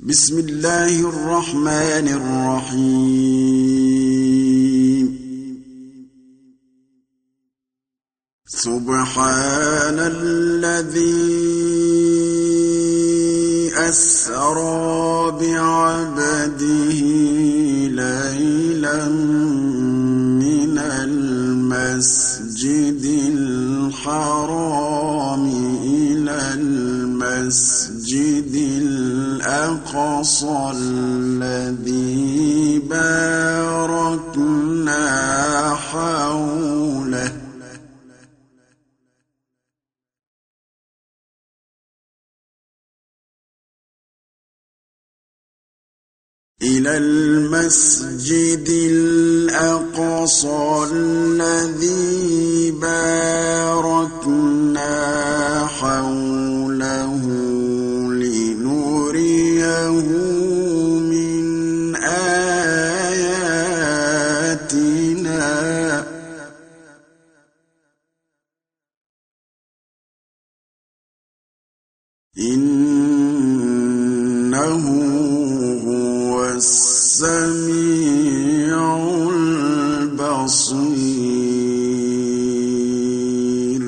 بسم الله الرحمن الرحيم سبحان الذي أسرى بعبده ليلا من المسجد الحرام إلى المسجد الأقصى الذي باركنا حوله إلى المسجد الأقصى الذي باركنا حوله لنريه من آياتنا إنه هو السميع البصير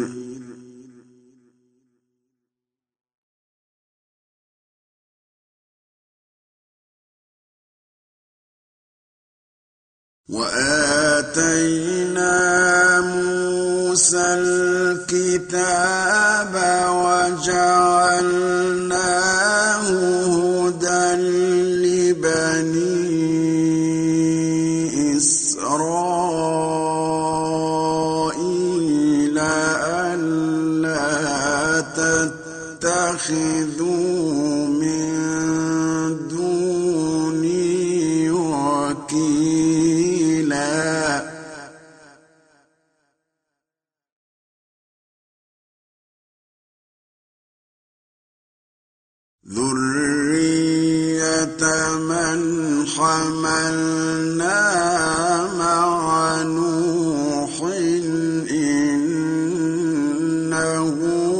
وآتينا موسى الكتاب وجعلناه هدى لبني إسرائيل ألا تتخذوا من دوني وكيلا ذرية من حملنا مع نوح إنه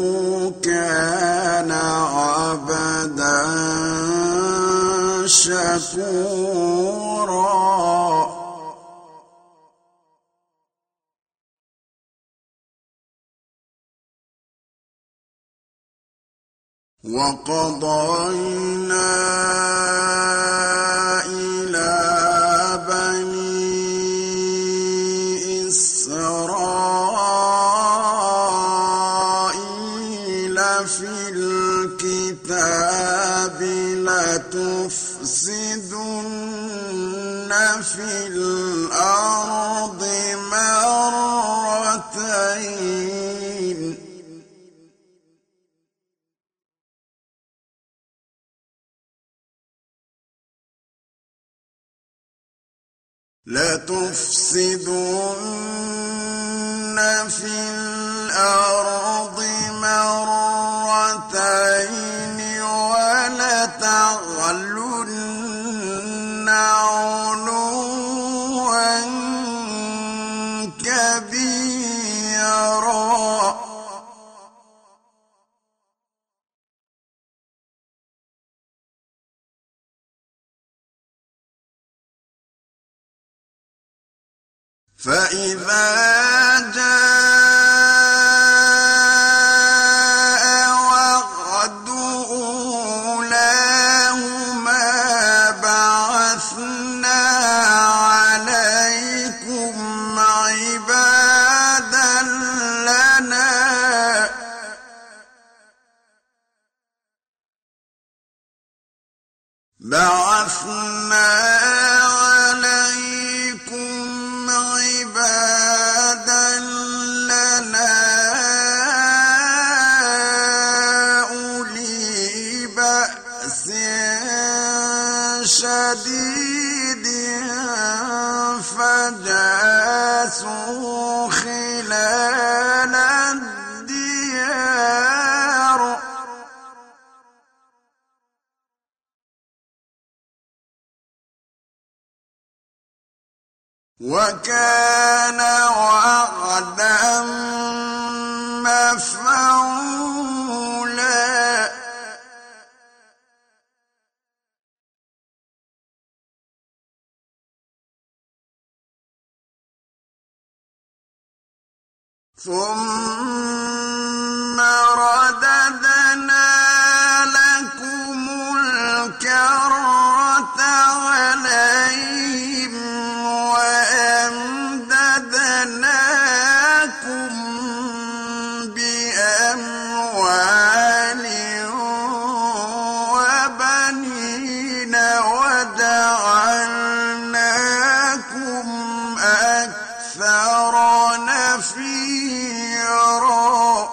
كان عبدا شكورا وقضينا إلى بني إسرائيل في الكتاب لتفسدن في الأرض مرتين لتفسدن في الأرض مرتين ولتعلن علوا كبيرا فإذا جاء وعد أولاهما بعثنا عليكم عبادا لنا أولي بأس شديد فجاسوا خلال الديار وكان وعدا مفعولا ثم رددنا لكم الكرة عليهم وأمددناكم بأموال وبنين وجعلناكم أكثر نفيرا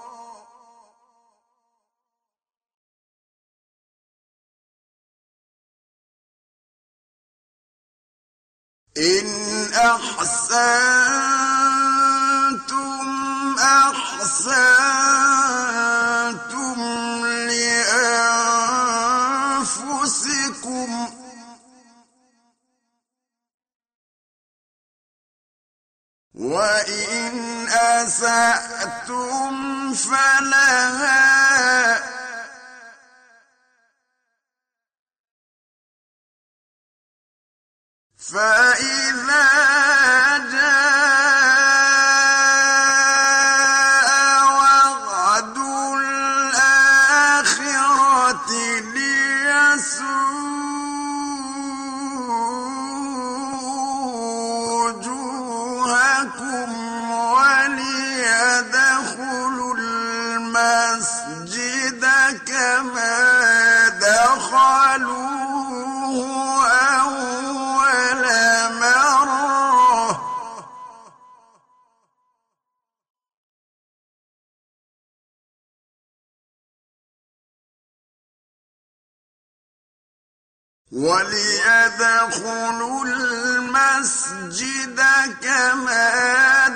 إن أحسنتم أحسنتم لأنفسكم وإن أسأتم فلها فإذا جاء وعد الآخرة ليسوءوا وجوهكم وليدخلوا المسجد كما دخلوه أول مرة وليدخلوا المسجد كما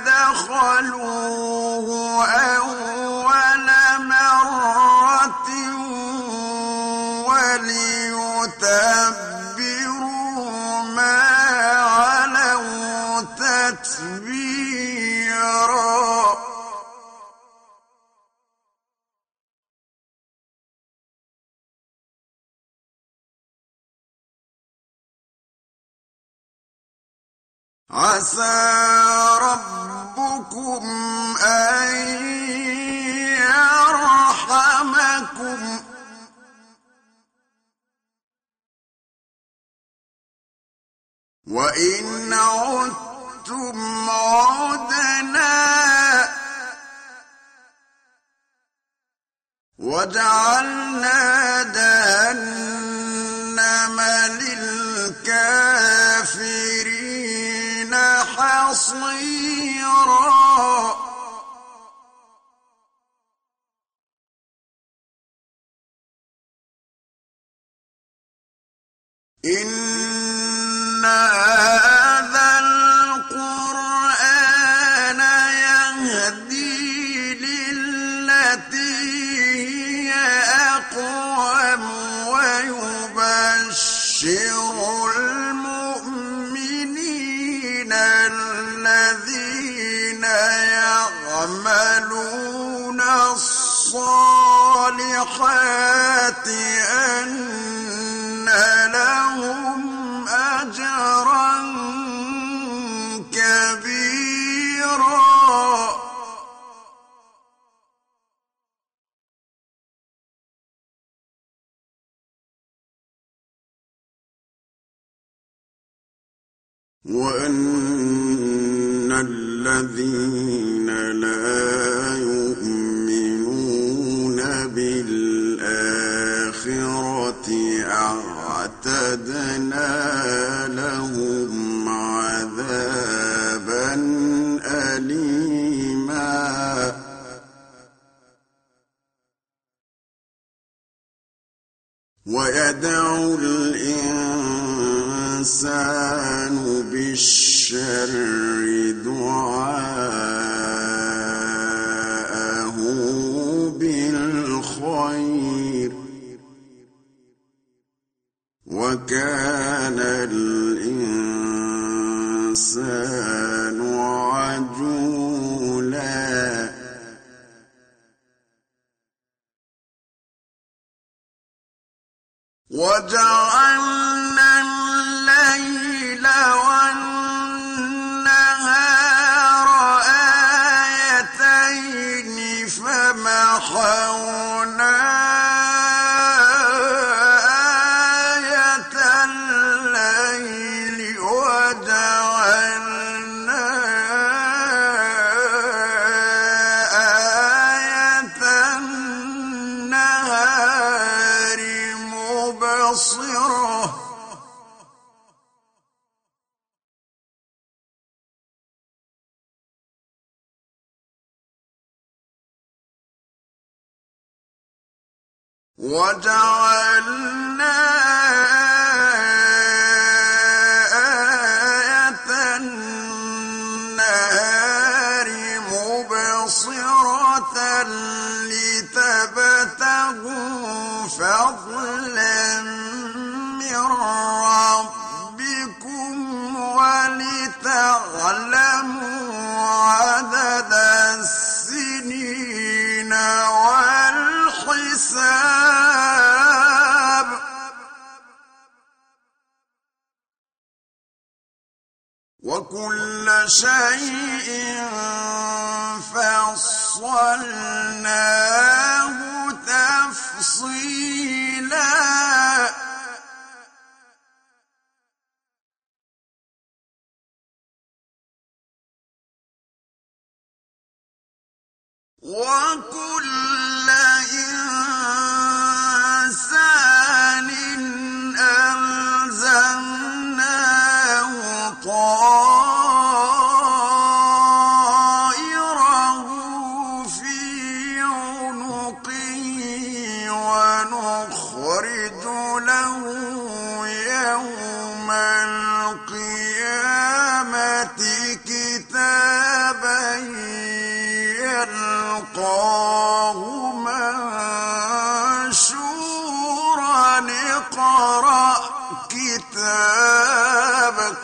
دخلوه أول مرة وليتبروا ما علوا تتبيرا عسى ربكم أن يرحمكم وإن عدتم عدنا وجعلنا جهنم للكافرين حصيرا إن هذا القرآن يهدي للتي هي أقوم ويبشر المؤمنين الذين يعملون الصالحات أن لهم أجرا كبيرا وأن الذين لا يؤمنون بالآخرة أعتدنا لهم عذابا أليما ويدعو الإنسان بالشر دعاءه بالخير وكان الإنسان عجولا وجعلنا الليل والنهار مبصرة وجعلنا آية النهار مبصرة لتبتغوا فضلا من ربكم ولتعلموا عدد السنين والحساب وكل شيء فصلناه تفصيلا وكل إنسان ألزمناه طائره في عنقه ونخرج له يوم القيامة كتابا يلقاه منشورا اقرأ كتابك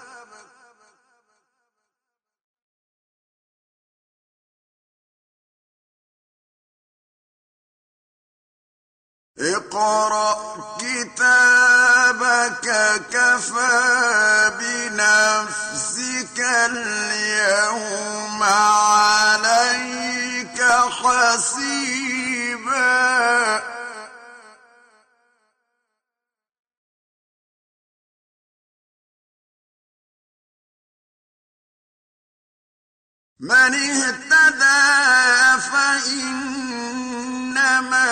اقرأ كتابك كفى بنفسك اليوم عليك حسيبا من اهتدى فإنما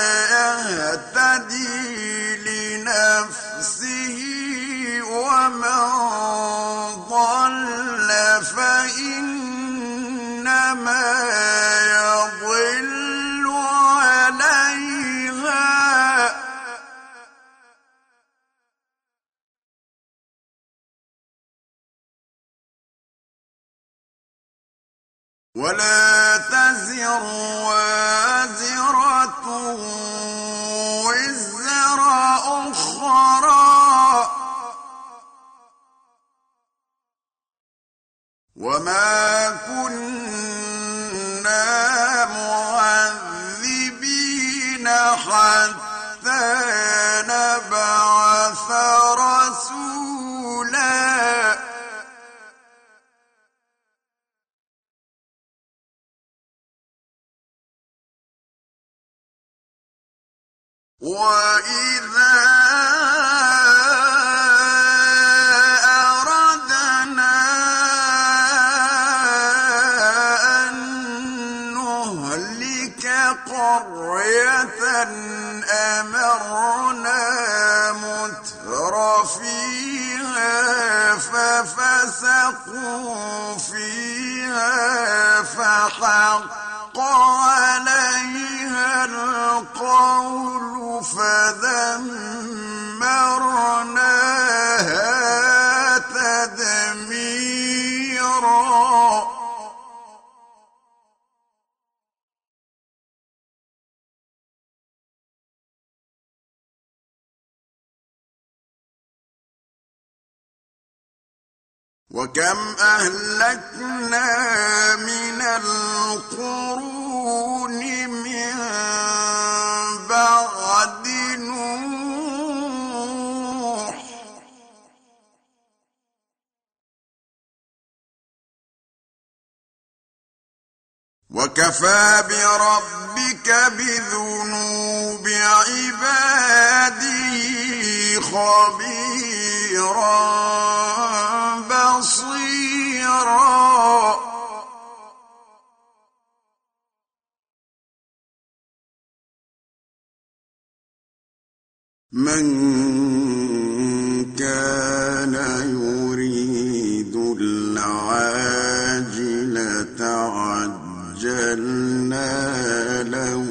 يهتدي لنفسه ومن ضل فإنما يضل عليها ولا تزر وازرة وزر أخرى وما كنا معذبين حتى نبعث رسولا وإذا أردنا أن نهلك قرية أمرنا مترفيها ففسقوا فيها فحق عليها القول فدمرناها تدميرا وكم أهلكنا من القرون من بعد نوح وكفى بربك بذنوب عباده خبيرا بصيرا من كان يريد العاجلة عجلنا له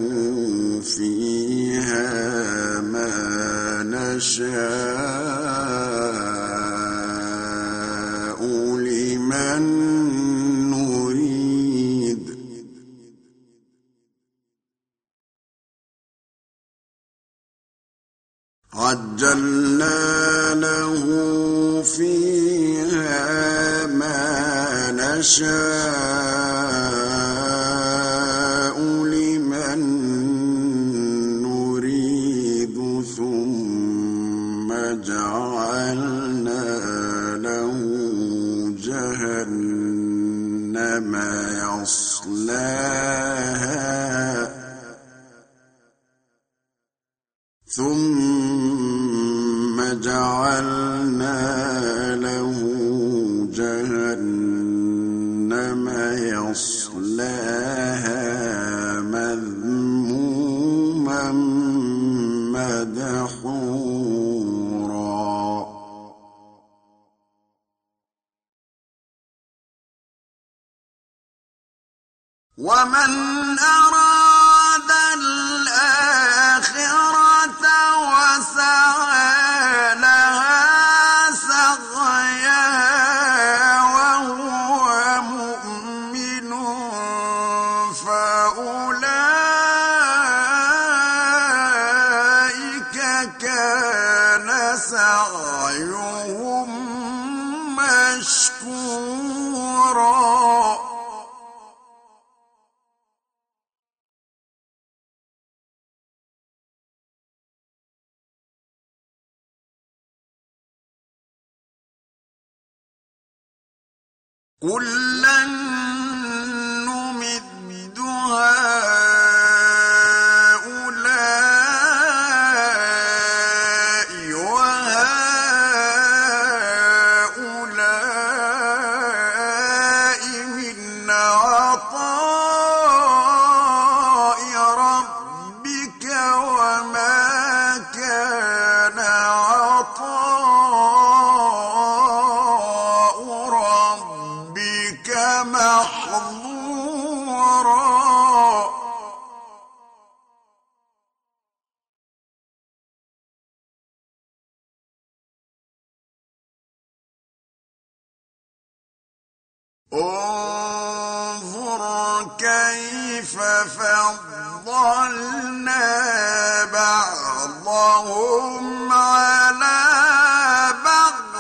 فيها ما نشاء لمن نريد عجلنا له فيها ما نشاء لمن نريد ثم جعلنا له جهنم يصلاها ثم جعلنا له جهنم يصلاها مذموما مدحورا ومن أراد الآخرة وسعى لها سعيها وهو مؤمن فأولئك كان سعيهم مشكورا كُلًّا نُّمِدُّ هَٰؤُلَاءِ وَهَٰؤُلَاءِ مِنْ عَطَاءِ رَبِّكَ وَمَا كَانَ عَطَاءُ رَبِّكَ محظورا انظر كيف فضلنا بعضهم على بعض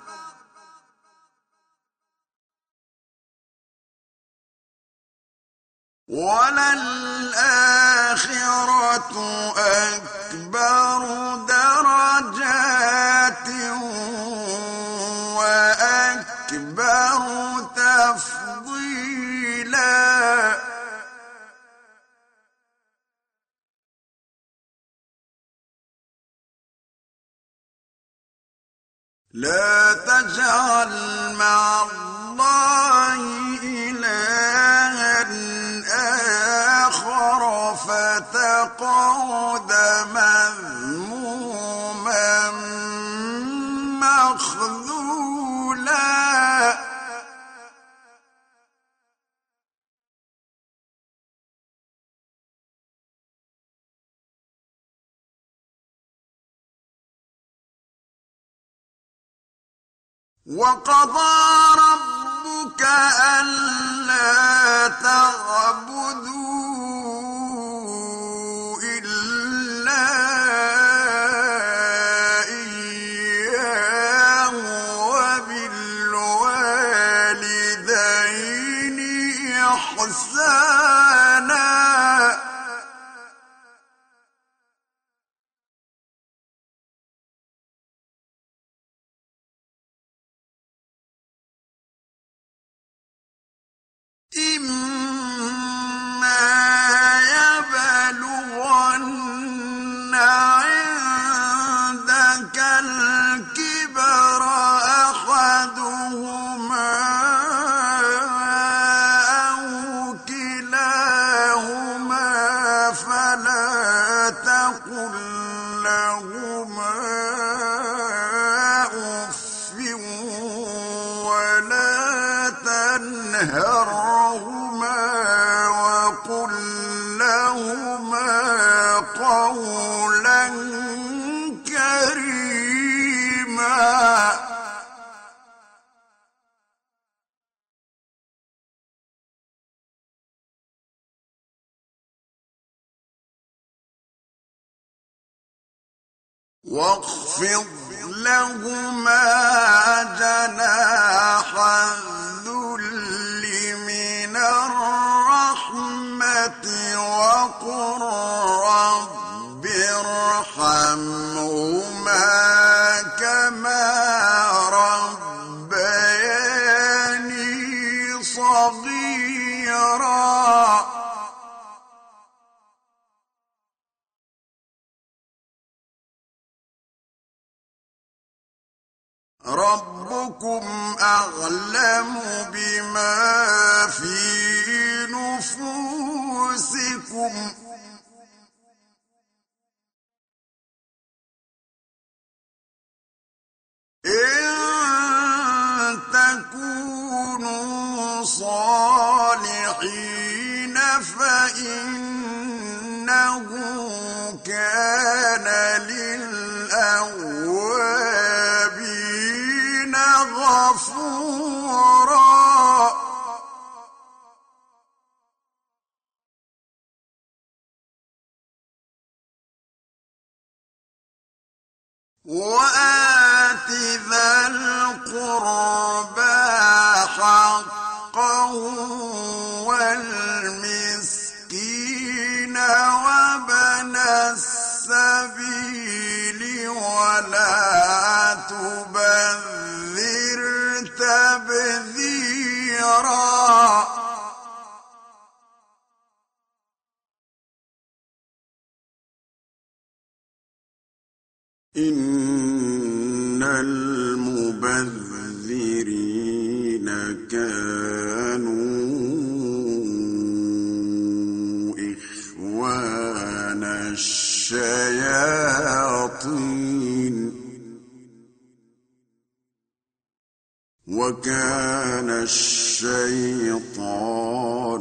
وللآخرة أكبر درجات وأكبر تفضيلا لا تجعل مع الله إلها آخر فتقعد مذموما مخذولا وقضى ربك ألا تعبدوا إلا إياه وبالوالدين إحسانا إما يبلغن عندك الكبر أحدهما أو كلاهما فلا تقل لهما واخفض لهما جناح الذل من الرحمة وقل رب ارحمهما كما ربياني صغيرا ربكم أعلم بما في نفوسكم إن تكونوا صالحين فإنه كان للأوابين غفورا وآت ذا القربى حقه والمسكين وابن السبيل ولا تبذر تبذيرا إن المبذرين كانوا إخوان الشياطين وكان الشيطان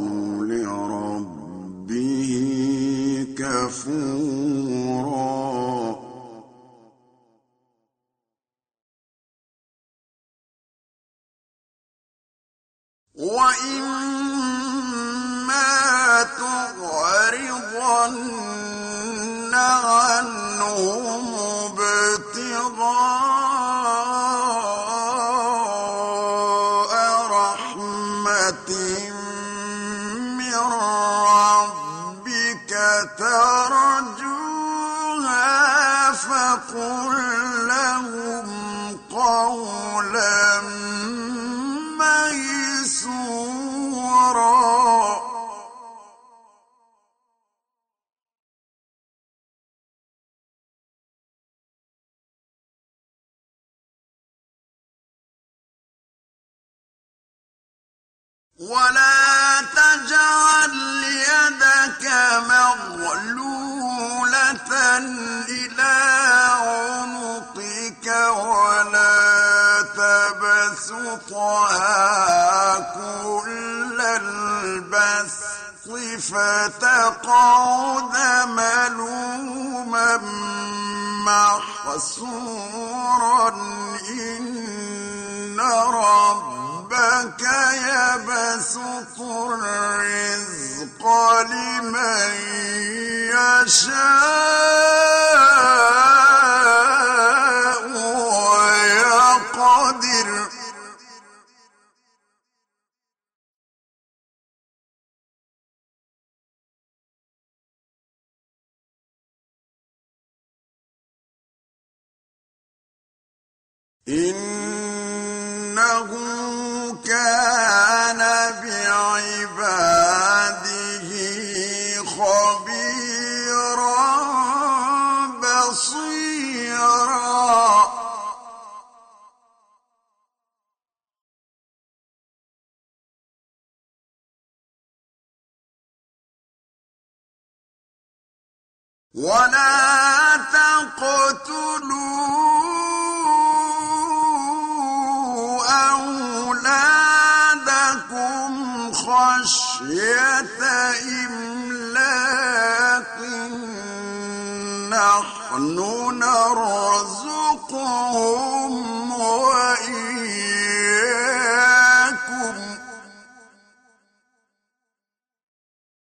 لربه كفورا وإما تعرضن عنهم ابتغاء رحمة من ربك ترجوها فقل لهم قولا ميسورا ولا تجعل يدك مغلولة إلى عنقك ولا تبسطها كل البسط فتقعد ملوما محسورا إن ربك يبسط الرزق لمن يشاء ويقدر إنه كان بعباده خبيرا بصيرا ولا تقتلوا أولادكم خشية إملاق نحن نرزقهم وإياكم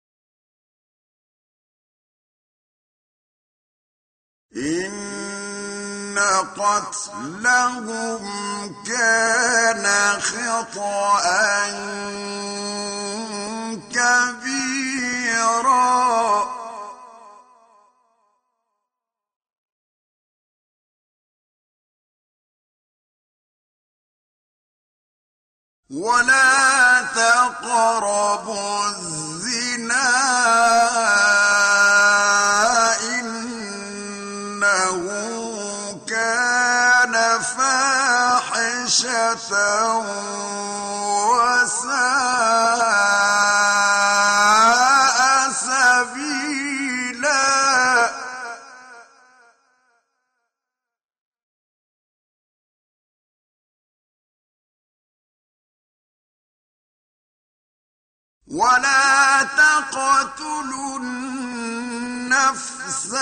إن قتلهم كان خطأ كبيرا ولا تقربوا الزنا إنه كان فاحشة وساء سبيلا ولا تقتلوا النفس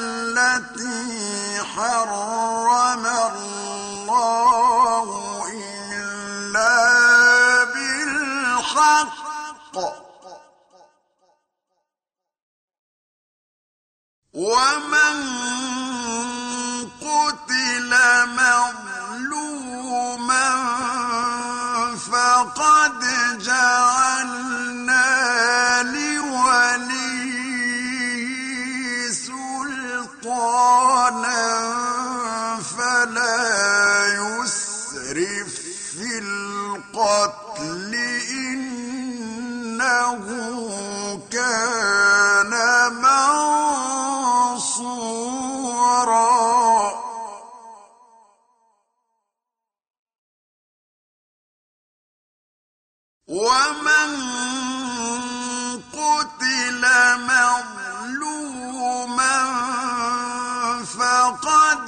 التي حرم الله إلا بالحق ومن قتل مظلوما فقد جعلنا لوليه سلطانا فلا يسرف في القتل إنه كان منصورا ومن قتل مظلوما فقد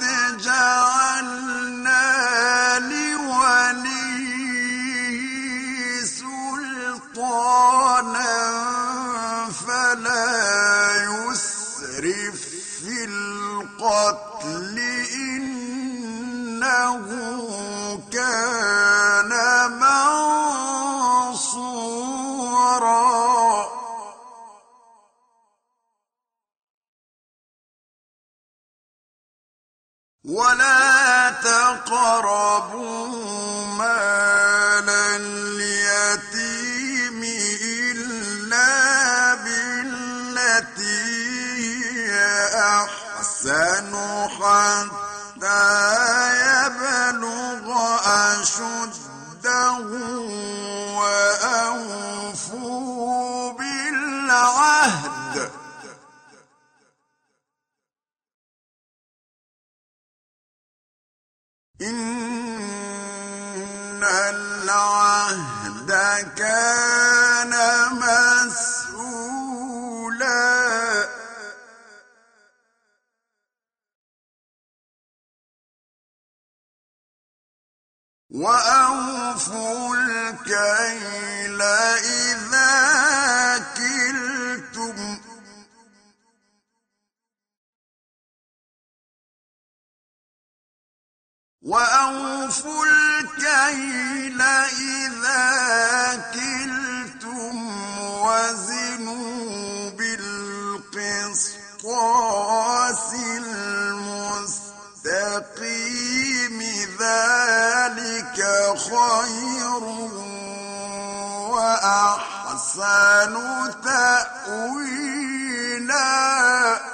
جعلنا لوليه سلطانا فلا يسرف في القتل إنه كان منصورا ولا تقربوا مال اليتيم إلا بالتي هي أحسن حتى يبلغ أشده وأوفوا بالعهد إن العهد كان مسؤولا وأوفوا الكيل إذا كلتم وأوفوا الكيل إذا كلتم وزنوا بالقسطاس المستقيم ذلك خير وأحسن تأويلا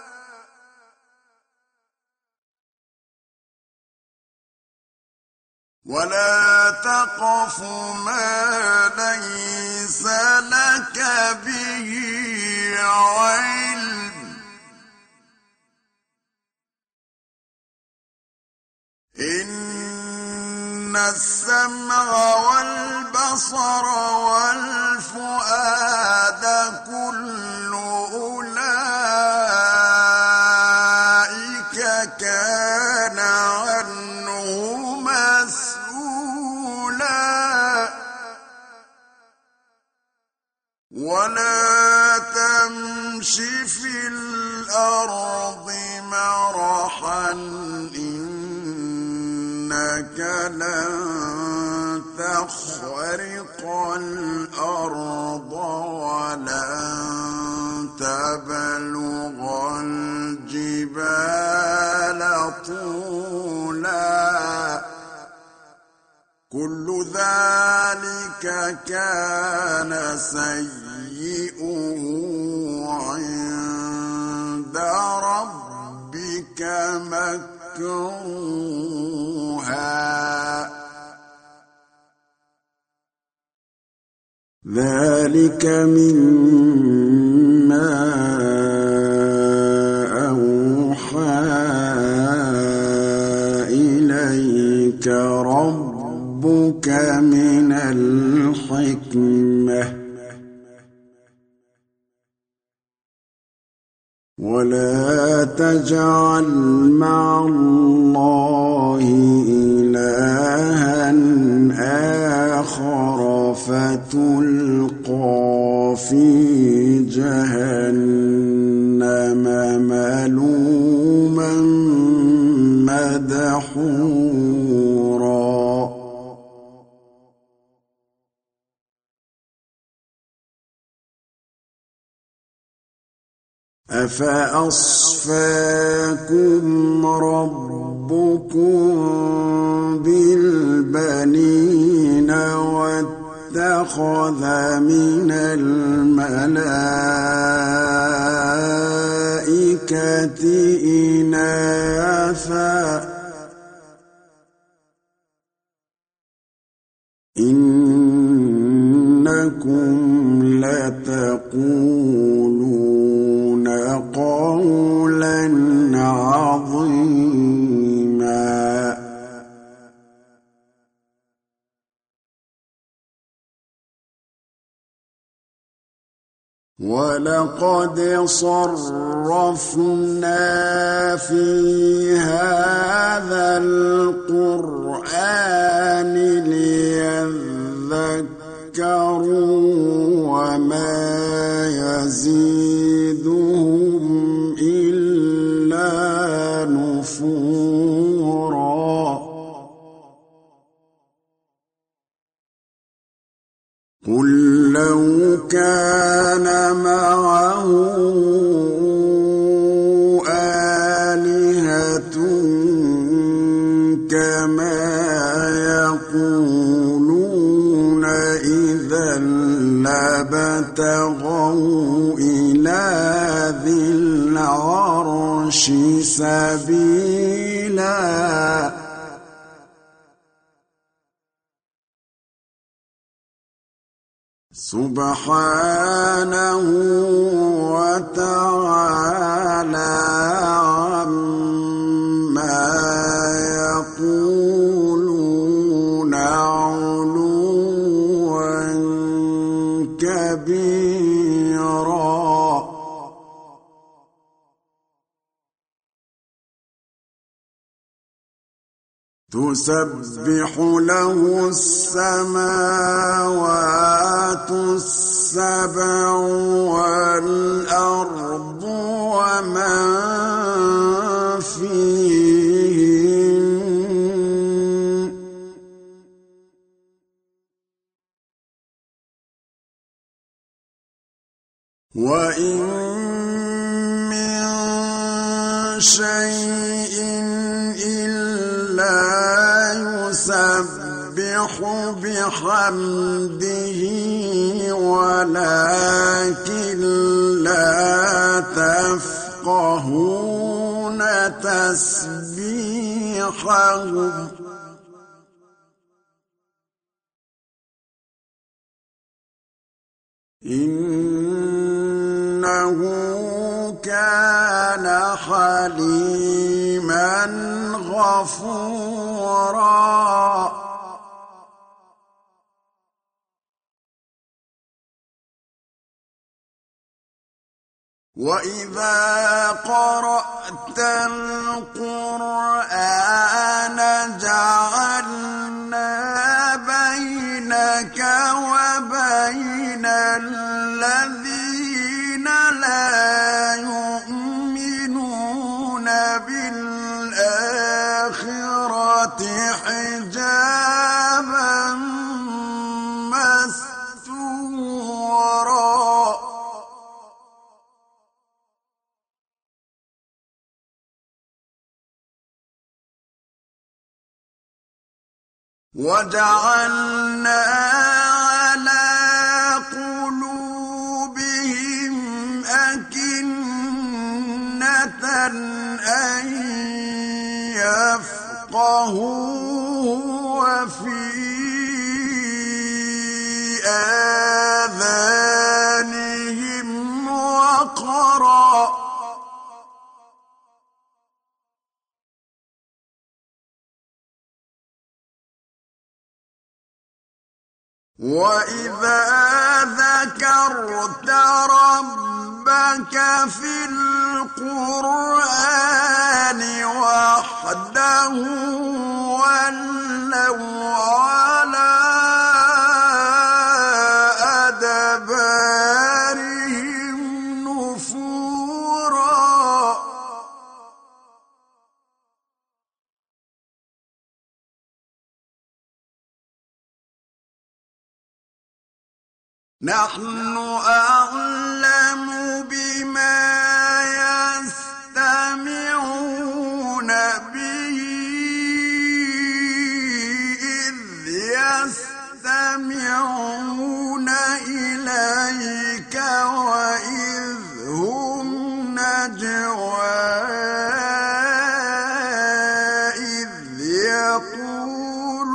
ولا تقف ما ليس لك به علم إن السمع والبصر والفؤاد كل أولئك كان عنه مسؤولا ولا تمش في الأرض مرحا إنك لن تخرق الأرض ولن تبلغ الجبال والجبال طولا كل ذلك كان سيئه عند ربك مكروها ذلك مما أوحى إليك ربك من الحكمة ولا تجعل مع الله إلها آخر فتلقى في جهنم ملوما مدحورا أفأصفاكم ربكم بالبنين واتخذ من الملائكة إناثا إنكم لتقولون قولا عظيما ولقد صرفنا في هذا القرآن ليذكروا وما يزيدهم إلا نفورا قل لو كان معه آلهة كما يقولون إذا لابتغوا إلى ذي العرش سبيلا سبحانه وتعالى عما يقولون علوا كبيرا تسبح له السماوات السبع والأرض ومن فيهن وإن من شيء إلا يسبح بحمده ولكن لا تفقهون تسبيحهم إنه كان حليما غفورا وإذا قرأت القرآن جعلنا بينك وبين الذين لا يؤمنون بالآخرة حجابا مستورا وجعلنا على قلوبهم أكنة أن يفقهوا وفي آذانهم وقرا وإذا ذكرت ربك في القرآن وحده ولوا على أدبارهم نفورا نحن أعلم بما يستمعون به إذ يستمعون إليك وإذ هم نجوى إذ يقول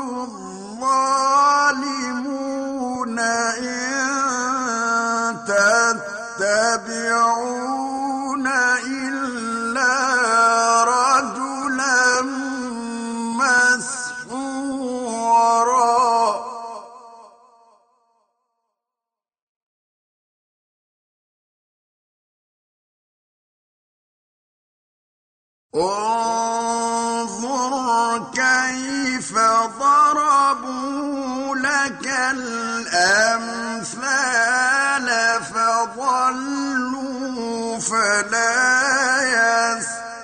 الظالمون تتبعون إلا رجلا مسحورا انظر كيف ضربوا لك الأمثال فضلوا فلا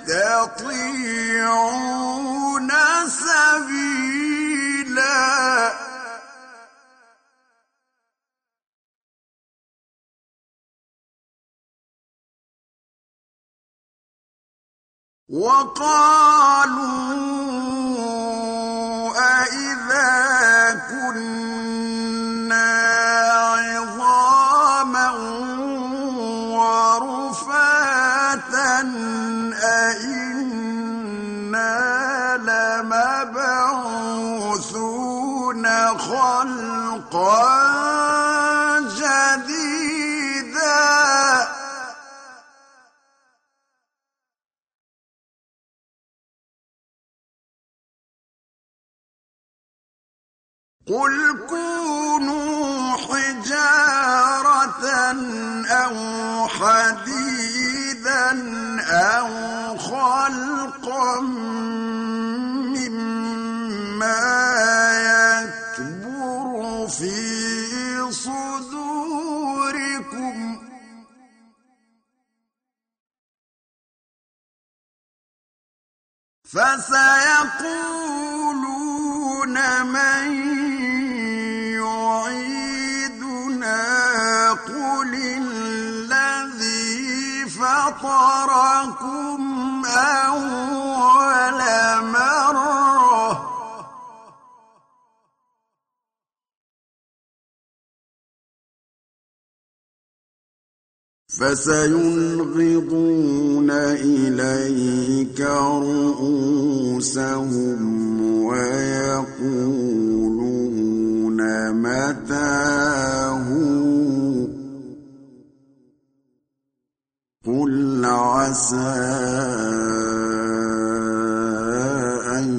يستطيعون سبيلا وقالوا أإذا كنا عظاما ورفاتا أإنا لمبعوثون خلقا جديدا قل كونوا حجارة أو حديدا أو خلقا مما يكبر في صدوركم فسيقولون من يعيدنا قل الذي فطركم أول مرة فسينغضون إليك رؤوسهم ويقولون متى هو قل عسى أن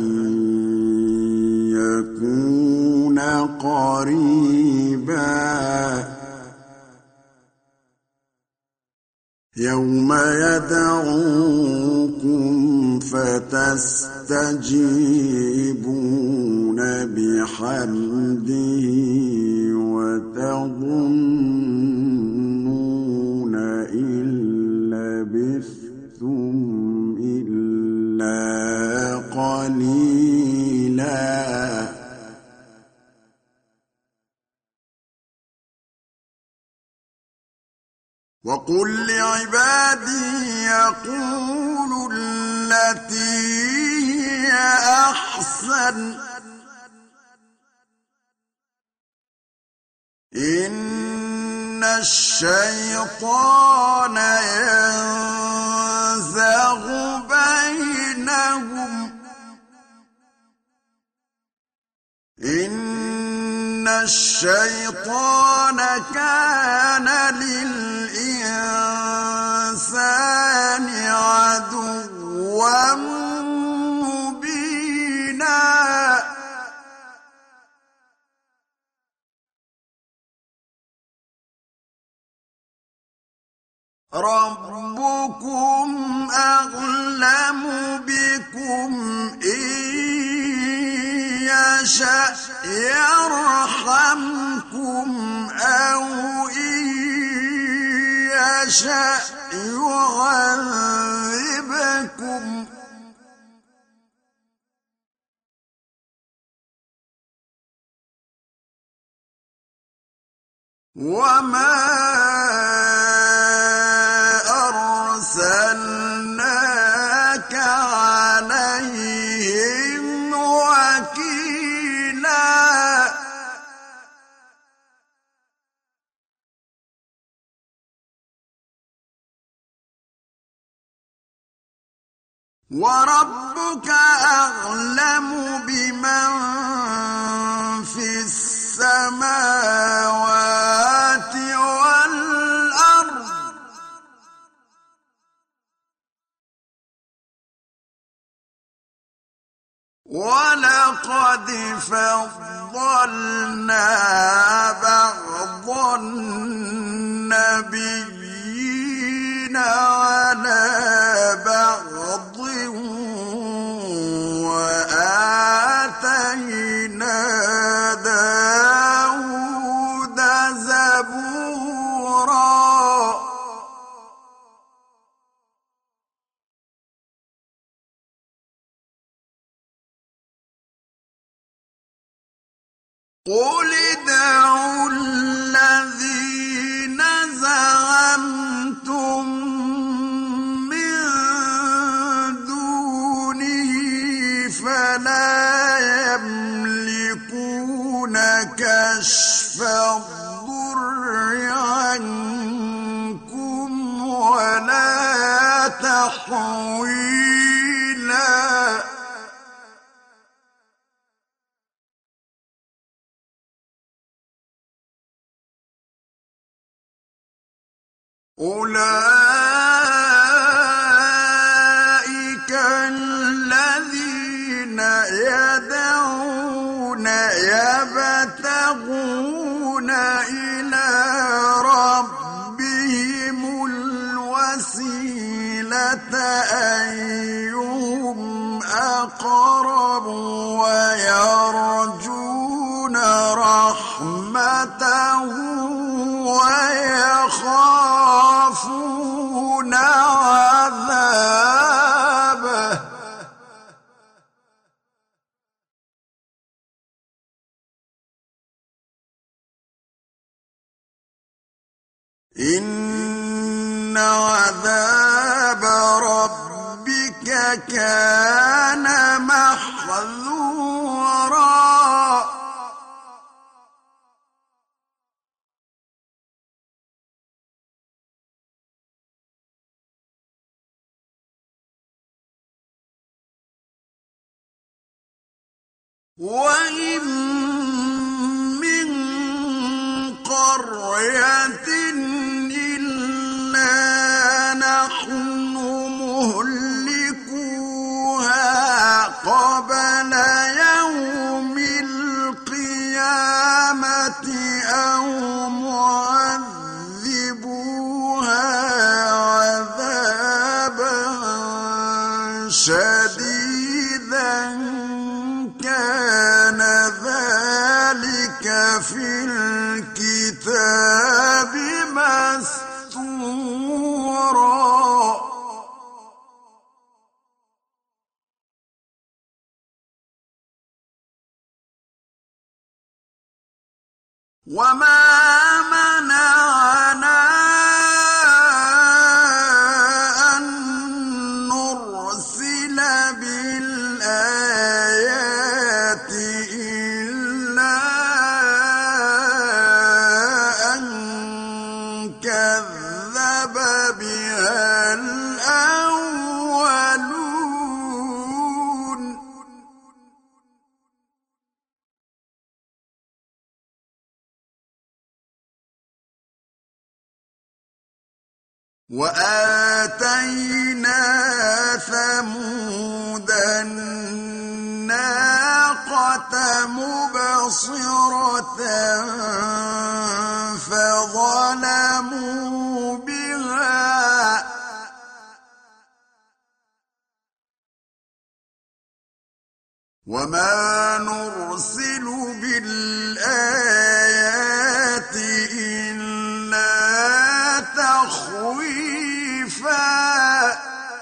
يكون قريبا يوم يدعوكم فتستجيبون بحمده وتظنون إن لبثتم إلا قليلا وقل لعبادي يقولوا التي هي أحسن الشيطان ينزغ بينهم إن الشيطان كان للإنسان عدوا مبينا ربكم أعلم بكم إن يشأ يرحمكم أو إن يشأ يعذبكم وما أرسلناك عليهم وكيلا وربك أعلم بمن في السماوات والأرض ولقد فضلنا بعض النبيين على بعض وآتينا داود زبورا قل ادعوا الذين زعمتم من دونه فلا يملكون كشف الضر عنكم ولا تحويلا أولئك الذين يدعون يبتغون إلى ربهم الوسيلة أيهم أقرب ويرجون رحمته ويخافون عذابه إن عذاب ربك كان محذورا وإن من قرية إلا نحن مهلكوها قبل يوم القيامة أو معذبوها عذابا شديدا كان ذلك في الكتاب مسطورا وما منعنا أن نرسل بالآيات إلا أن وآتينا ثمود الناقة مبصرة فظلموا بها وما نرسل بالآيات إلا تخويفا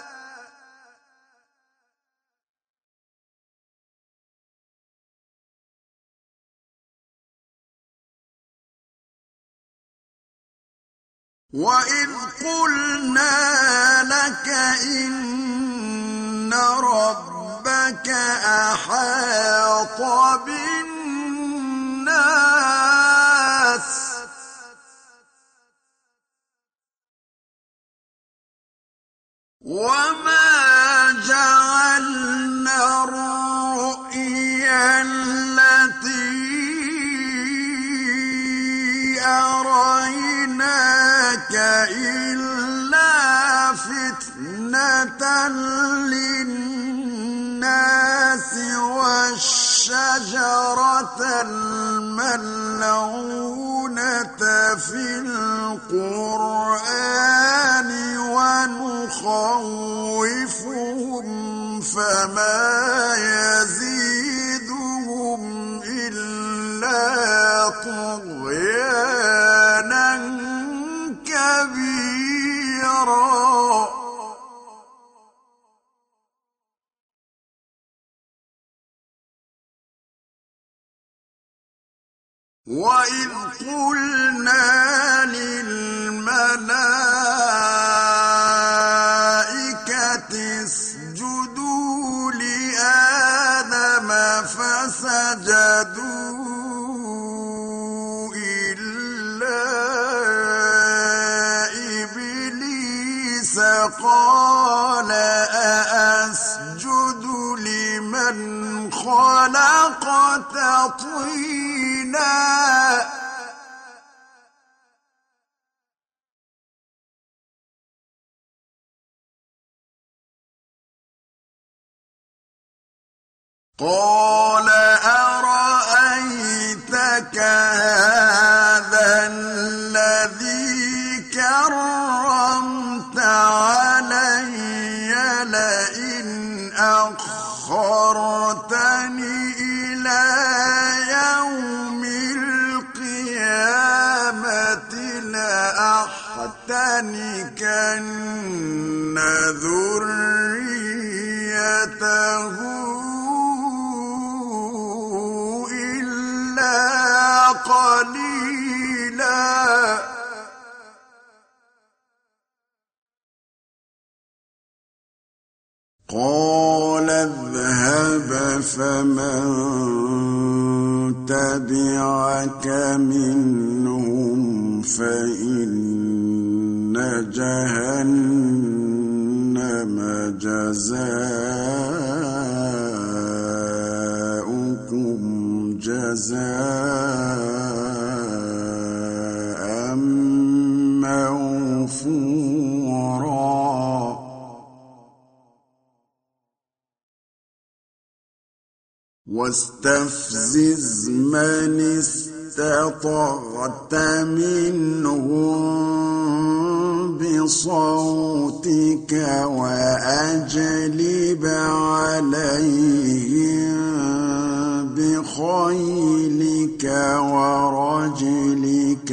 وإذ قلنا لك إن ربك أحاط بالناس وما جعلنا الرؤيا التي أريناك إلا فتنة للناس والشجرة الملعونة في القرآن ونخوفهم فما يزيدهم إلا طغيانا كبيرا وإذ قلنا للملائكة اسجدوا لآدم فسجدوا إلا إبليس قال أأسجد لمن خلقت طينا قال أرأيتك هذا الذي كرمت علي لئن أخرتني إلى يوم القيامة لأحتنكن ذريته إلا قليلا قال اذهب فمن تبعك منهم فإن جهنم جزاؤكم جزاء موفورا واستفزز من استطعت منهم بصوتك وأجلب عليهم بخيلك ورجلك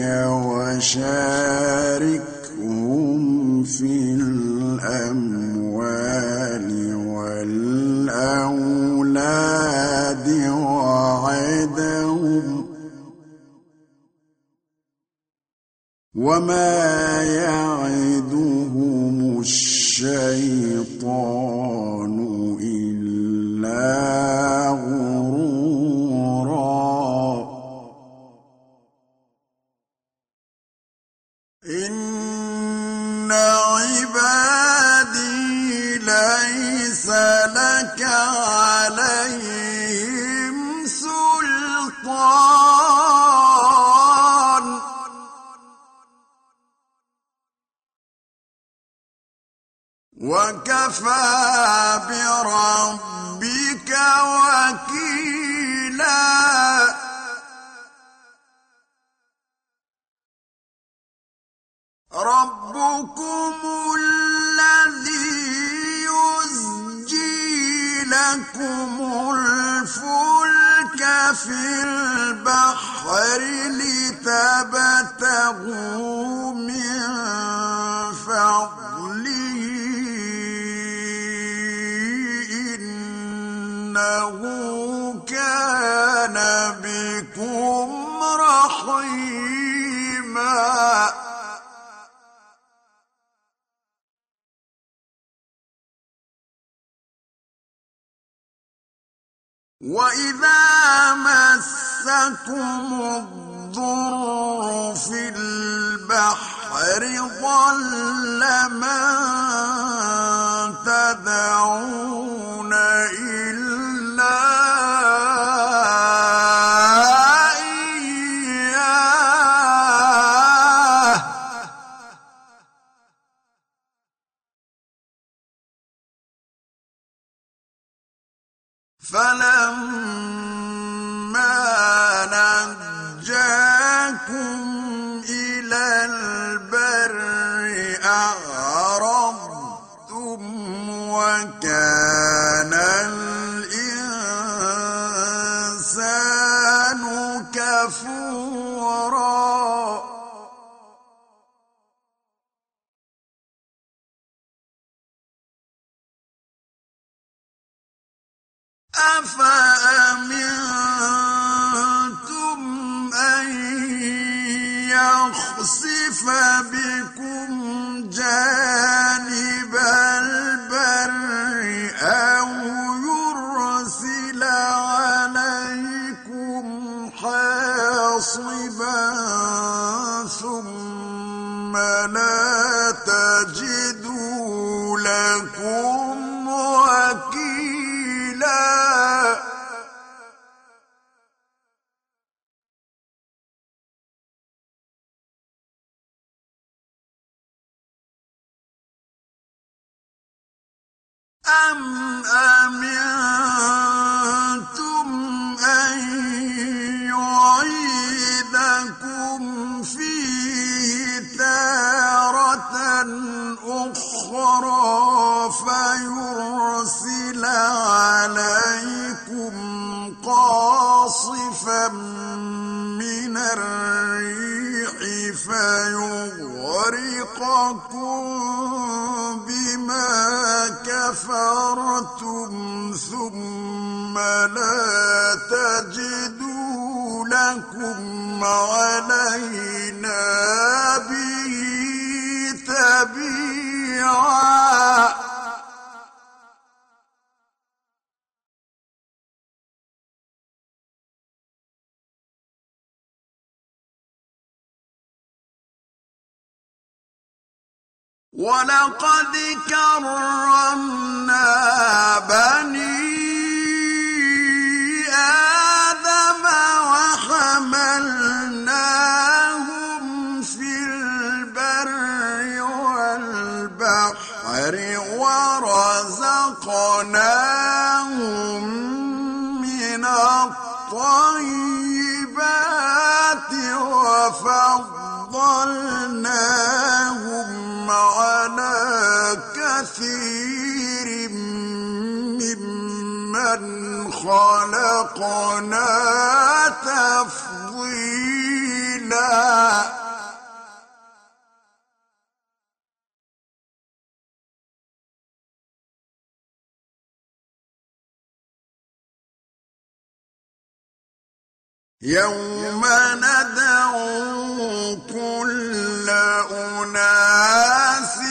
وشاركهم في الأموال والأولاد وعدهم وما يعدهم الشيطان إلا غرورا إن عبادي ليس لك عليهم سلطان وكيلا ربكم الذي يزجي لكم الفلك في البحر لتبتغوا من فضله إنه كان بكم رحيما وإذا مسكم الضر في البحر ضل من تدعون إلا إياه فلما نجاكم إلى البر أعرضتم وكان الإنسان كفورا أفأمنتم أن يخسف بكم جانب البر أو يرسل عليكم حاصبا ثم لا تجدوا لكم وكيلا أم أمنتم أن يعيدكم فيه تارة أخرى فيرسل عليكم قاصفا من الريح فيغرقكم بما كفرتم ثم لا تجدوا لكم علينا به تبيعا ولقد كرمنا بني آدم وحملناهم في البر والبحر ورزقناهم من الطيبات وفضلناهم على كثير ممن خلقنا تفضيلا يوم ندعو كل أناس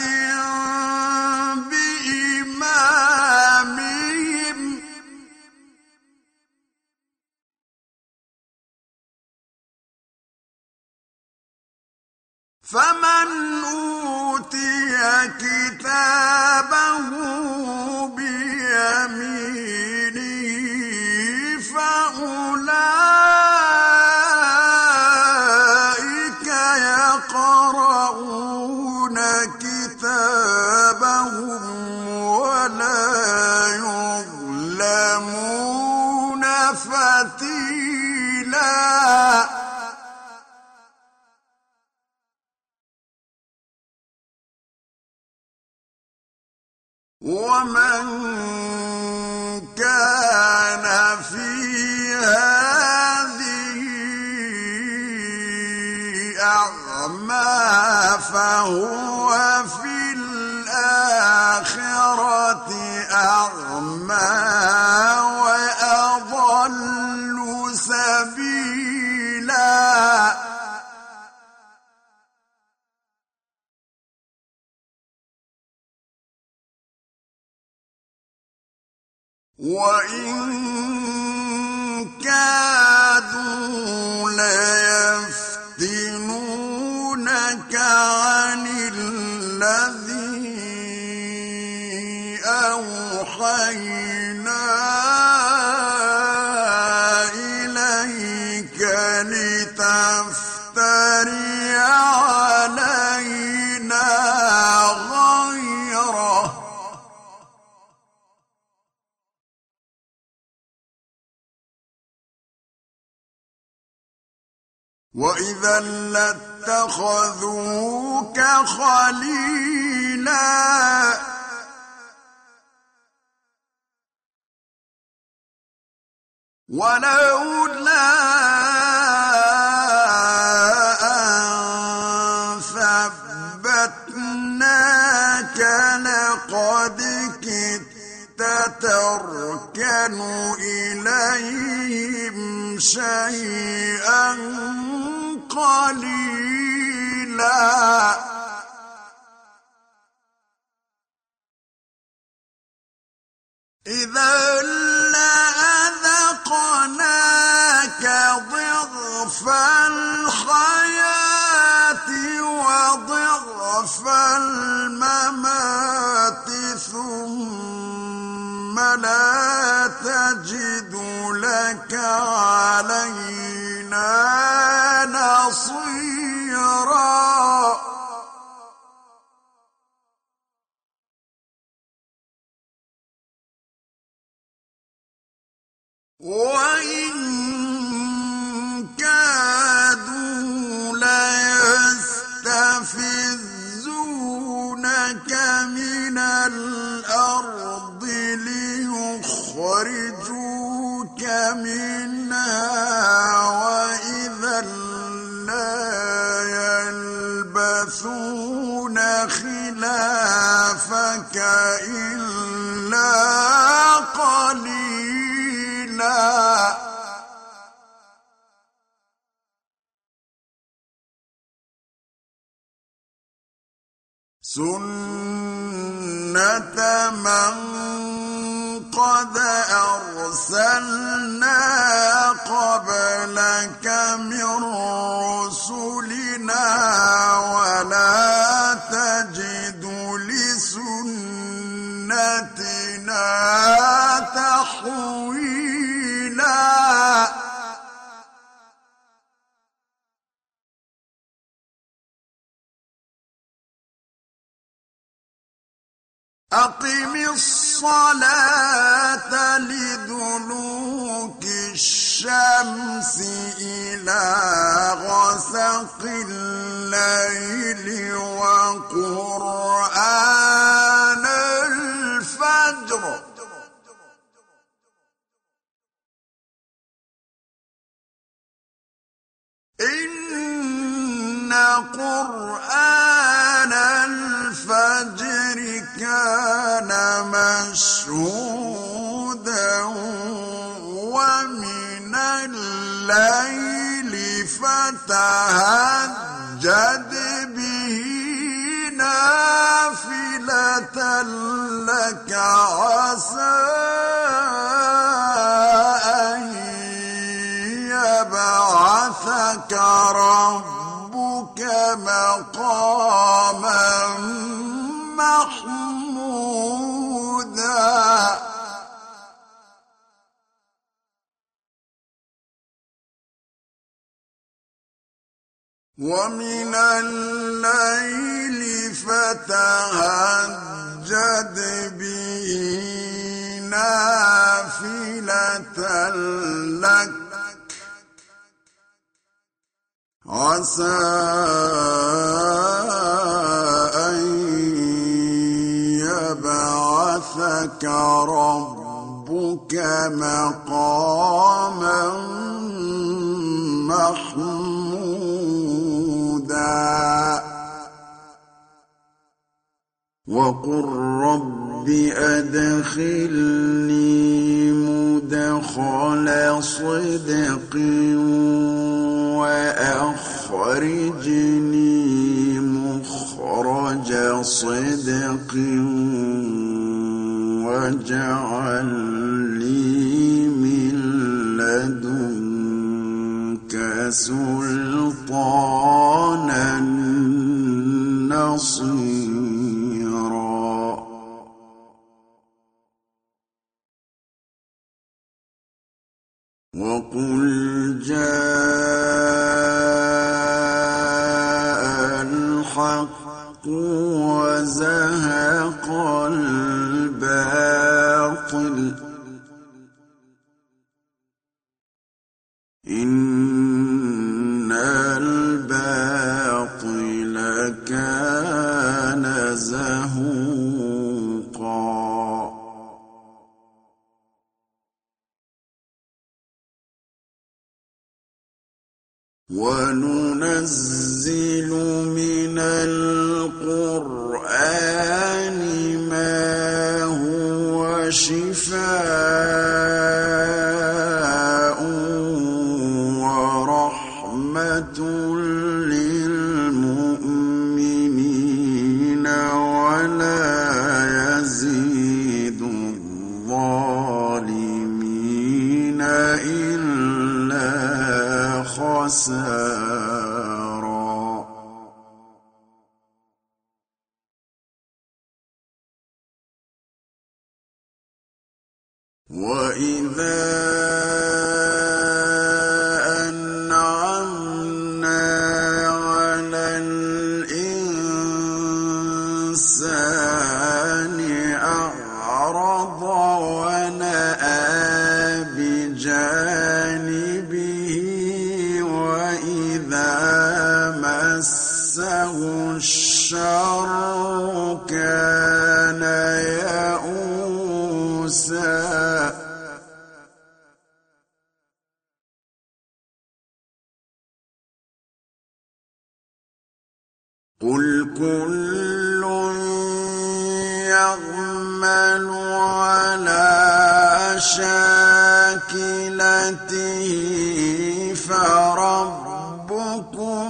بإمامهم فمن أوتي كتابه بيمينه فأولئك يقرؤون كتابهم ولا يظلمون فتيلا ومن كان في هذه أعمى فهو في الآخرة أعمى وأضل سبيلا وإن كادوا ليفتنونك عن الذي أوحينا إليك لتفتري علينا غيره وإذا لاتخذوك خليلا ولولا أن ثبتناك لقد كدت تركن إليهم شيئا قليلا إذا لأذقناك ضعف الحياة وضعف الممات ثم لا تجد لك علينا نصيرا وإن كادوا ليستفزونك من الأرض ليخرجوك منها وإذا لا يلبثون خلافك إلا قليلا سنة من قد أرسلنا قبلك من رسلنا ولا تجد لسنتنا تحويلا أقم الصلاة لدلوك الشمس إلى غسق الليل وقرآن الفجر إن قرآن الفجر كان مشهودا ومن الليل فتهجد به نافلة لك عسى أن يبعثك ربك مقاما محمودا ومن الليل فتهجد به نافلة نافلة لك عسى أن يبعثك ربك مقاما محمودا وقل رب أدخلني مدخل صدق وأخرجني مخرج صدق واجعل لي من لدنك سلطانا نصيرا وقل جاء الحق وزهق الباطل إن الباطل كان زهوقا وننزل من القرآن ما هو شفاء ورحمة للمؤمنين ولا يزيد الظالمين إلا خسارا وإذا أنعمنا على الإنسان أعرض ونأى بجانبه وإذا مسه الشر كان يئوسا قل كل يعمل على شاكلته فربكم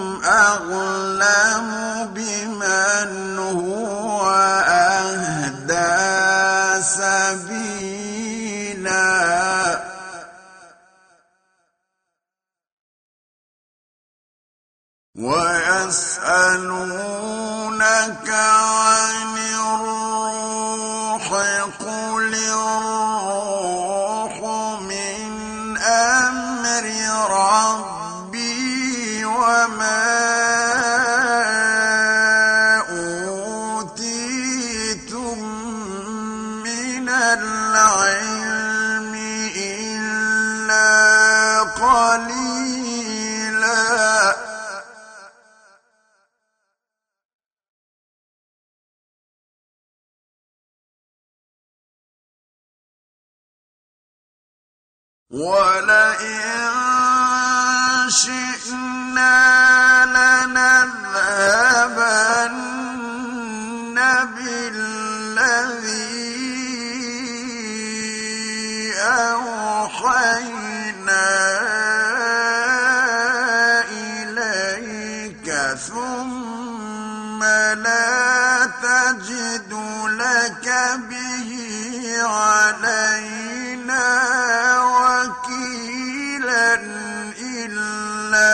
أعلم بمن هو أهدى سبيلا ويسألونك عن الروح قل الروح من أمر ربي وما أوتيتم من العلم إلا قليلا ولئن شئنا لنذهبن بالذي أوحينا إليك ثم لا تجد لك به علينا وكيلا إلا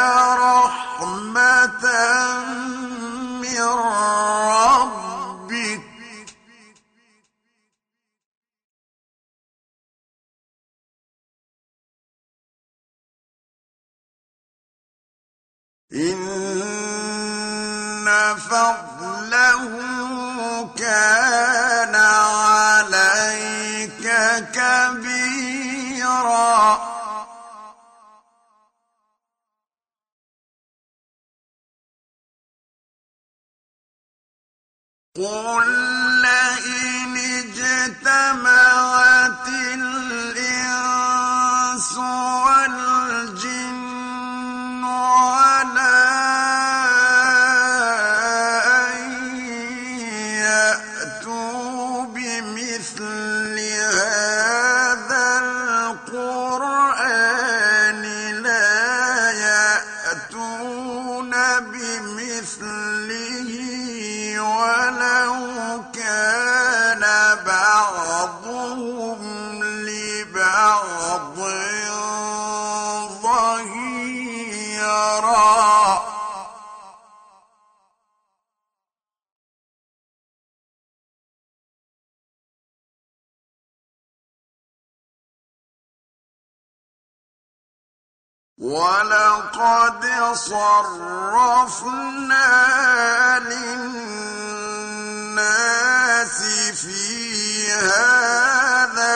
رحمة من ربك إن فضله كان عليك كبيرا قل لئن اجتمعت الإنس والجن على أن يأتوا بمثل هذا القرآن لا يأتون بمثله ولو كان بعضهم لبعض ظهيرا ولقد صرفنا للناس في هذا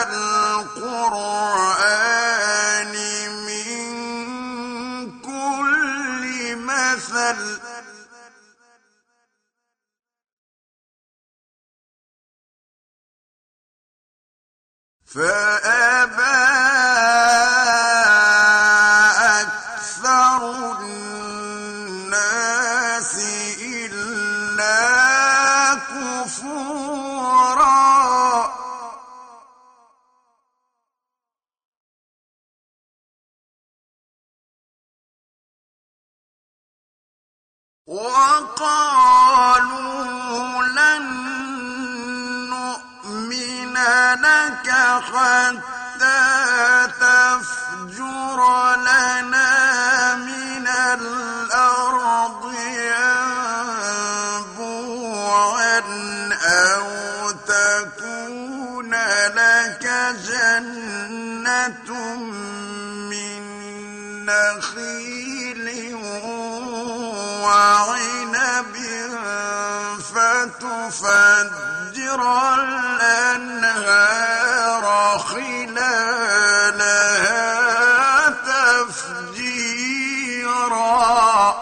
القرآن من كل مثل فأبى أكثر الناس إلا كفورا وقالوا لن نؤمن لك حتى تفجر لنا من الأرض ينبوعا أو تكون لك جنة من نخيل وعنب فتفجر الأنهار خلالها تفجيرا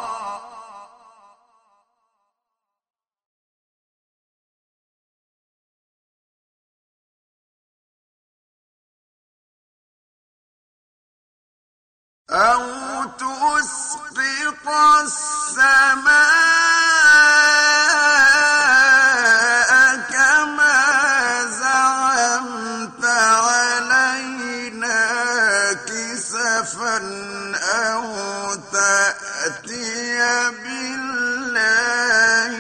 أو تسقط السماء كما زعمت علينا كسفا أو تأتي بالله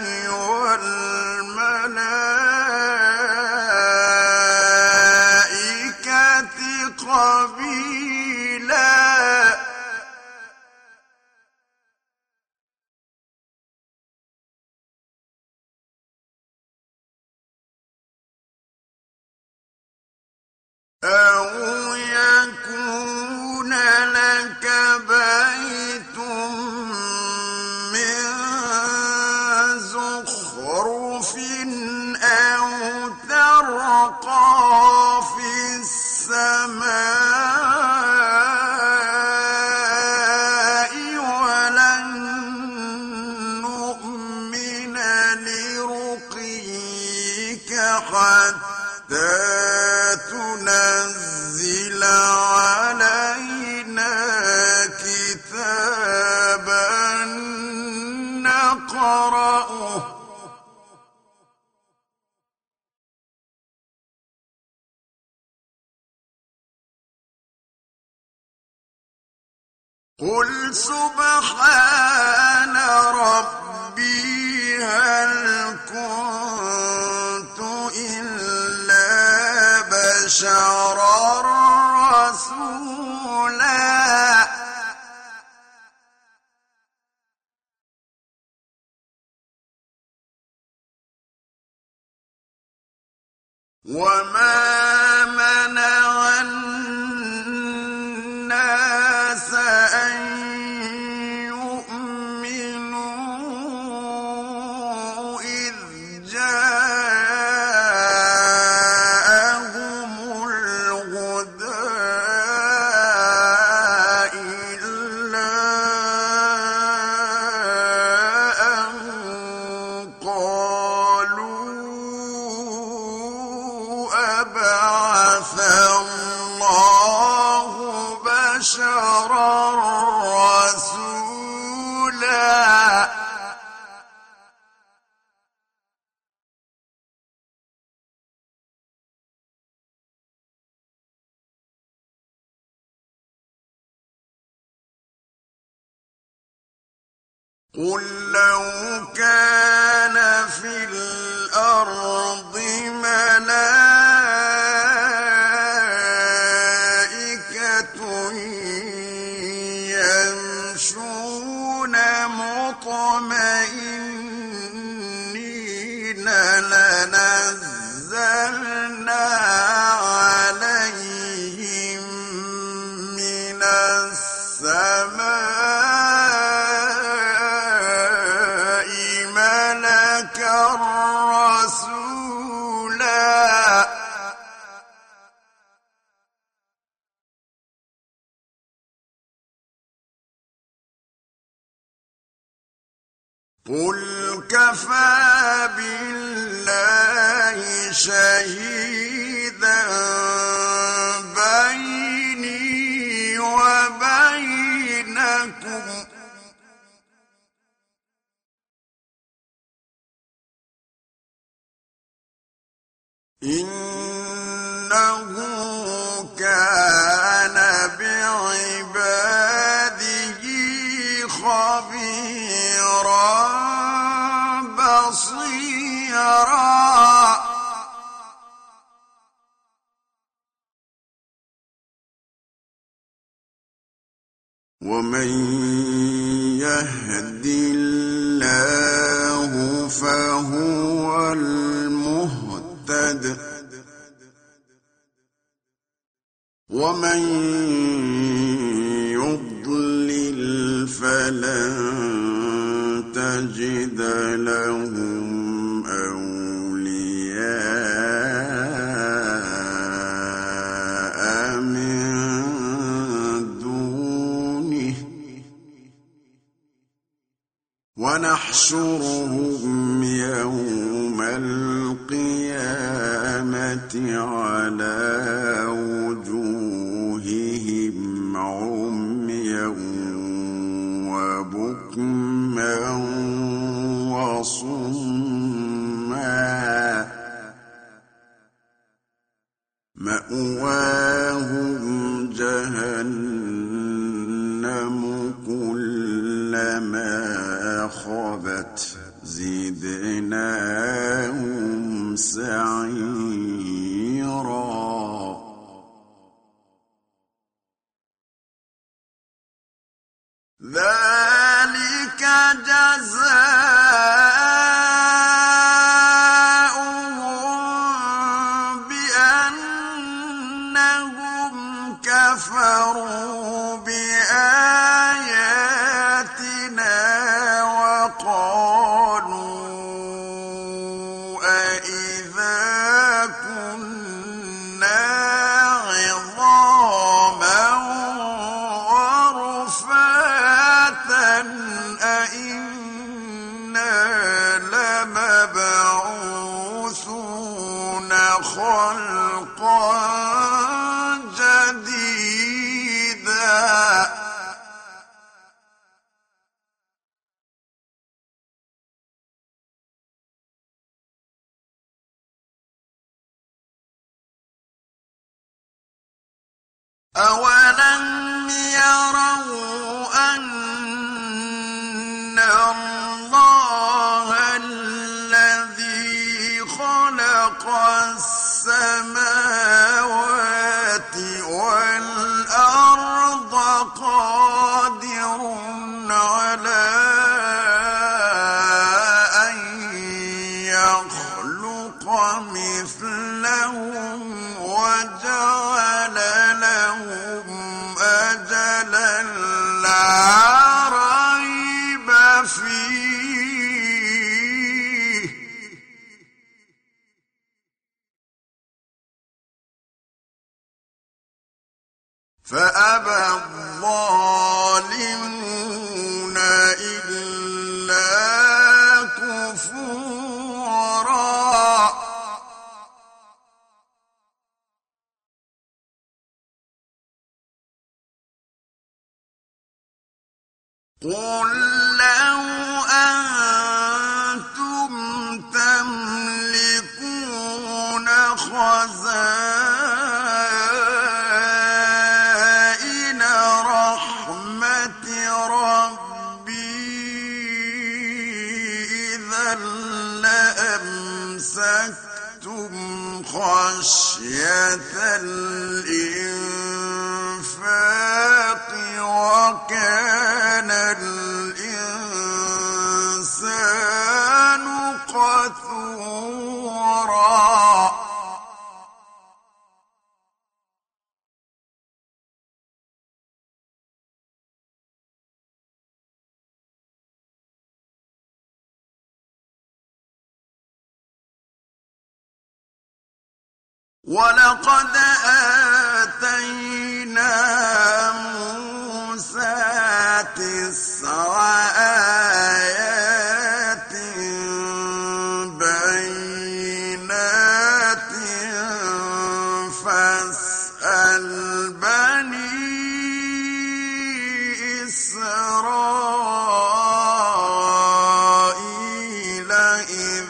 والملائكة قبيلا أو يكون لك بيت من زخرف أو ترقى في السماء ولن نؤمن لرقيك حتى تنزل علينا كتابا نقرأه قل سبحان ربي هل كنت إلا بشرا رسولا وما منع الناس أن يؤمنوا إذ جاءهم الهدى إلا أن قالوا قل لو كان في الأرض ملائكة يمشون مطمئنين لنزلنا عليهم من السماء ملكا رسولا قل كفى بالله شهيدا بيني وبينكم إنه كان بعباده خبيرا بصيرا ومن يهد الله فهو المهتد ومن يضلل فلن تجد لهم أولياء من دونه ونحشرهم يوم القيامة على وجوههم عميا وبكما وصما مأواهم جهنم كلما خبت زدناهم سعيرا ذلك جزاؤهم بأنهم كفروا بآياتنا وقالوا أإذا كنا عظاما ورفاتا أإنا لمبعوثون خلقا جديدا أولم يروا أن الله الذي خلق السماوات والأرض قادر على أن يخلق مثلهم وجعل لهم أجلا لا ريب فيه فأبى الظالمون إلا كفورا قل لو أنتم تملكون خزائن رحمة ربي ولقد آتينا موسى 9 آيات بينات فاسأل بني إسرائيل إذ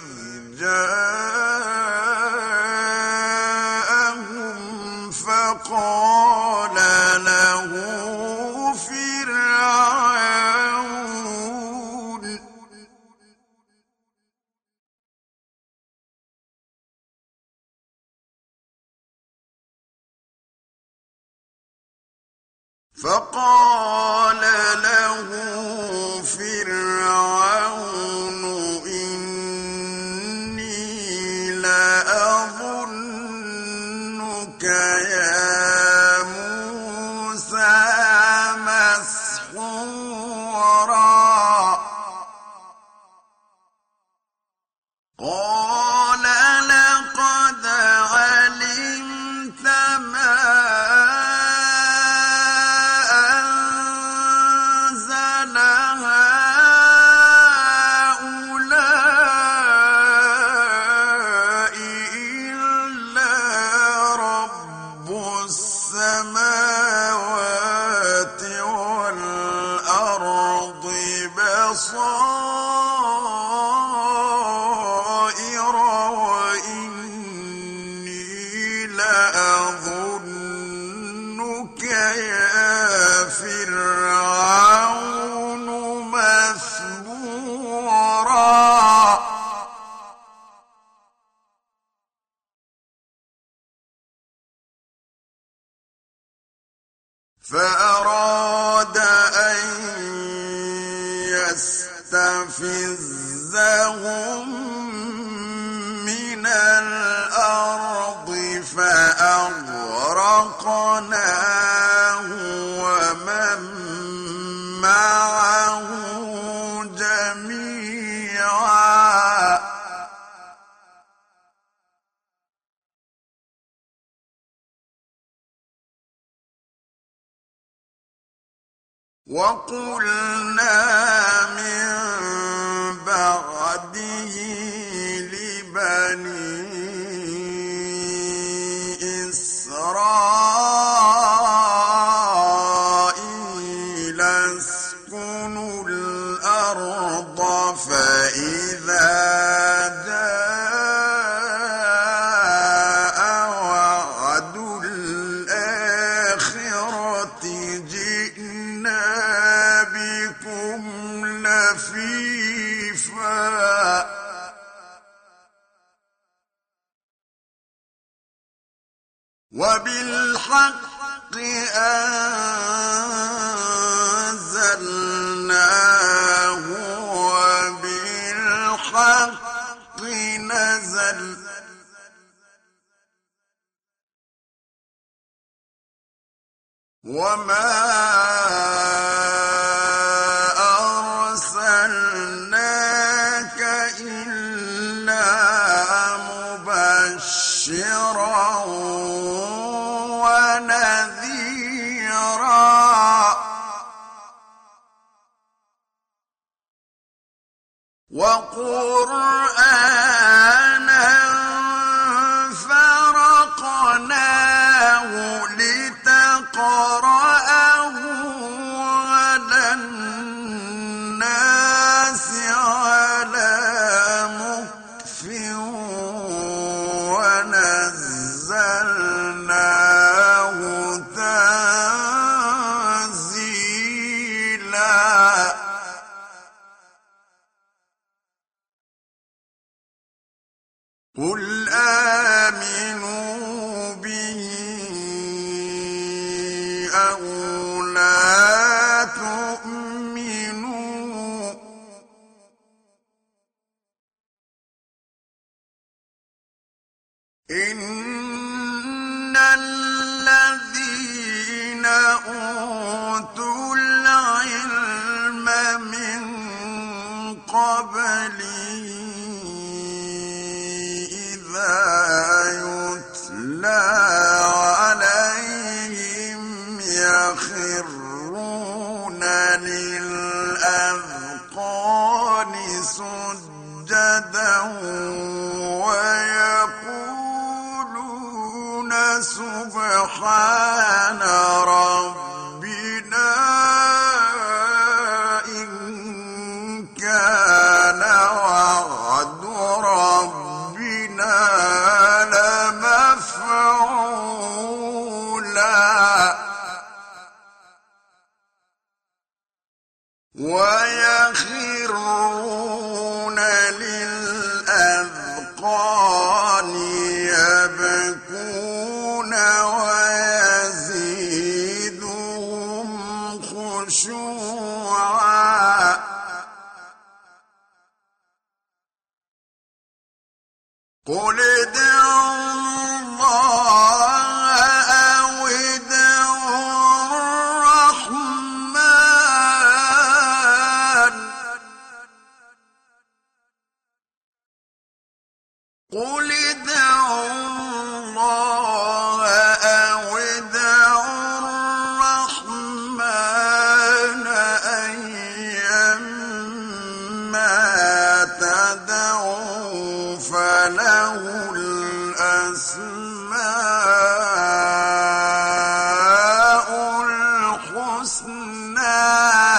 جاءهم فقال له فرعون إني لأظنك يا موسى مسحورا قال لقد علمت ما السماوات والأرض بصائر وإني لأظنك يا فرعون مثبورا فأراد أن يستفزهم من الأرض فأغرقناه ومن معه جميعا وقلنا من بعده لبني إسرائيل اسكنوا الأرض فإذا جاء وعد الآخرة جئنا بكم لفيفا وبالحق أنزلناه وبالحق نزل وما أرسلناك إلا مبشرا ونذيرا وقرآنا فرقناه لتقرأه على الناس على مكث ونزلناه تنزيلا قل آمنوا به أو لا تؤمنوا إن الذين أوتوا العلم من قبله إذا يتلى ويخرون للأذقان سجدا ويقولون سبحان ربنا إن كان وعد ربنا لمفعولا ويخرون للأذقان يبكون ويزيدهم خشوعا قل ادعوا الله أو ادعوا الرحمن قل ادعوا الله أو ادعوا الرحمن أيما تدعوا فله الأسماء الحسنى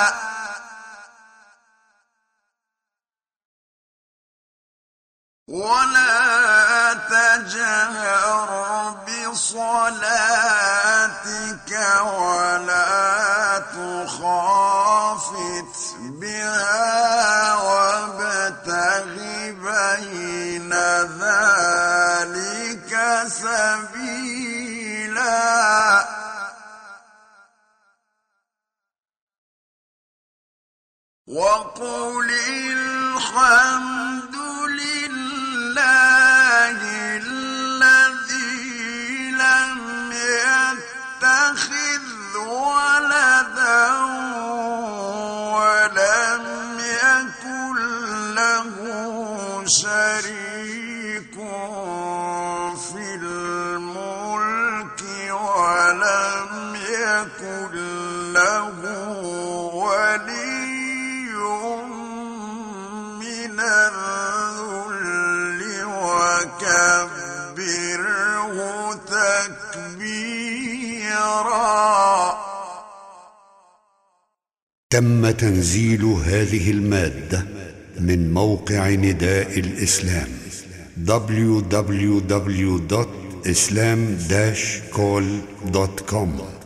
ولا تجهر بصلاتك ولا تخافت بها وابتغ بين ذلك سبيلا وقل الحمد لله الذي لم يتخذ ولدا ولم يكن له شريك في الملك ولم يكن له ولي من الذل وكبره تكبيرا. تم تنزيل هذه المادة من موقع نداء الإسلام www.islam-call.com